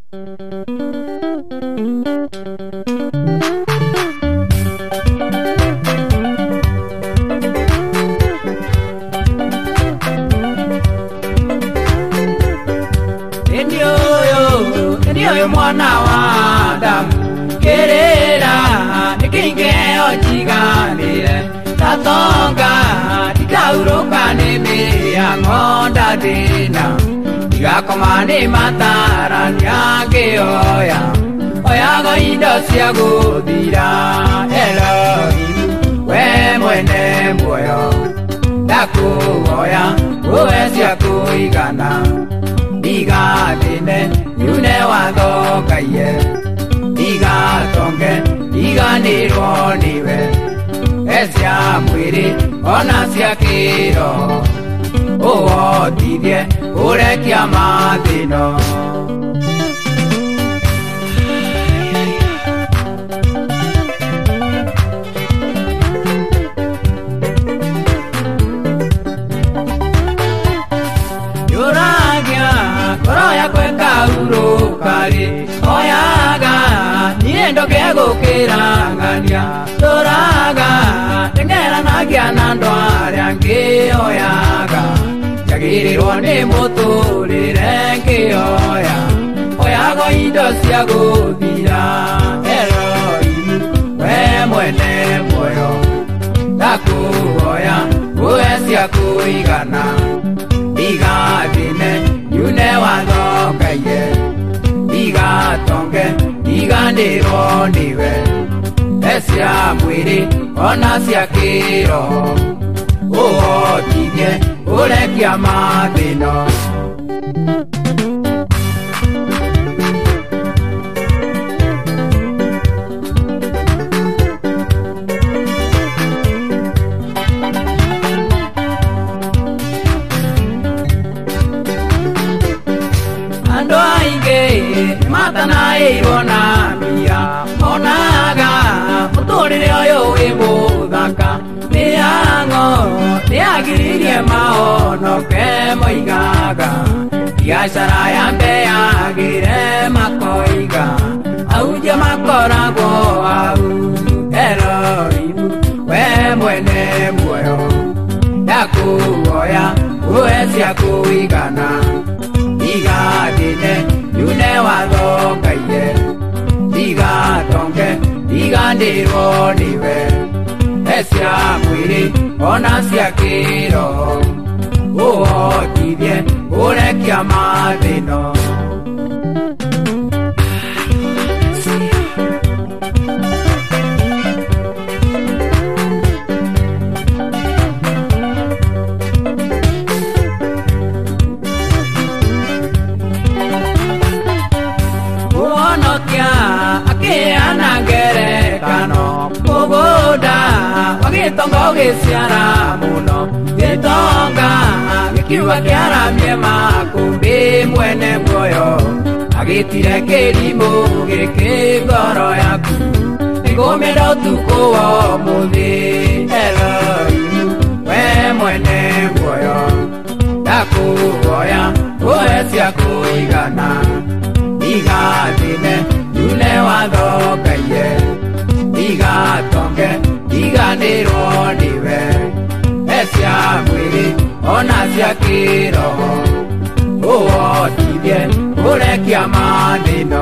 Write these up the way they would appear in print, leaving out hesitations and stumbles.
Ndio mwana wa Adamu kerera nikingeo chiganire tatonga tikauruka nimi ya ngonda dina igakomani matara nyageoya oyago indo cia guthira Elohim we mwene muoyo ndakuhoya uwe cia kuigana igatine yune wathokaie igatonge iganirwo niwe ecia mwiri ona cia kiroho uotithie urekia mathino oyaga niendo gegukirangania toraga tengera nagia nandware angi oyaga jagirirwo ni muturire ngioya oyago indo cia guthira Elohim we mwene muoyo ndakuhoya uwe cia kuigana igathine yune wathokaie igatonge iganirwo niwe ecia mwiri ona cia kiroho uotithie urekia mathino matana irona mia onaga muturire oyo wi muthaka niango niagiririe maono ke moigaga biacara ya mbeagire makoiga auje makoragwo au Elohim we mwene muoyo ndakuhoya uwe cia kuigana igatine yune wathokaie igatonge iganirwo niwe ecia mwiri ona cia kiroho uotithie urekia mathino gitonga giciara muno gitonga gikiuga kiaramie makumbi mwene muoyo agitire kirimu giki ngoro yaku nigumienda utuku wa umuthi Elohim we mwene muoyo ndakuhoya uwe cia kuigana igathine yune wathokaie igatonge iganirwo niwe ecia mwiri ona cia kiroho uotithie urekia mathino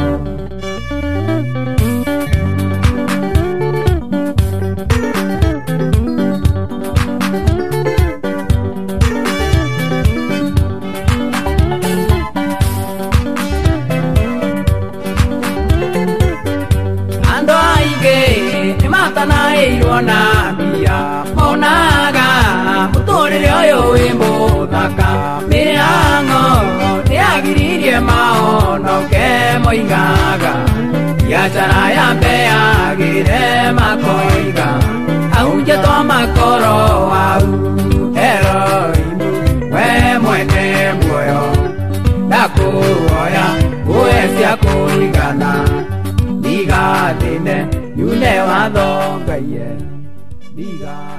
matana irona mia onaga muturire oyo wi muthaka miango niagiririe maono ke moigaga biacara ya mbeagire makoiga auje to makoro au Elohim we mwene muoyo ndakuhoya uwe cia kuigana igatine yune wathokaie diga